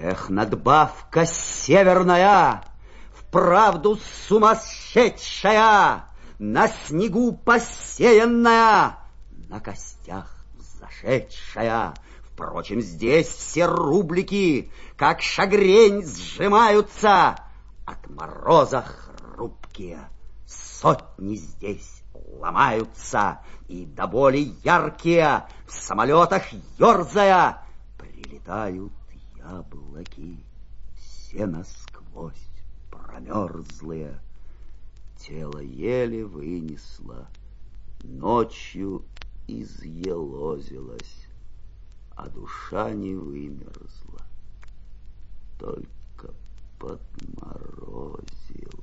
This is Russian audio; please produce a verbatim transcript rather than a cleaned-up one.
Эх, надбавка северная, вправду сумасшедшая, на снегу посеянная, на костях зашедшая. Впрочем, здесь все рублики, как шагрень, сжимаются, от мороза хрупкие. Сотни здесь ломаются, и до боли яркие, в самолетах ерзая, прилетают яблоки, все насквозь промерзлые. Тело еле вынесло, ночью изъелозилось, а душа не вымерзла, только подморозила.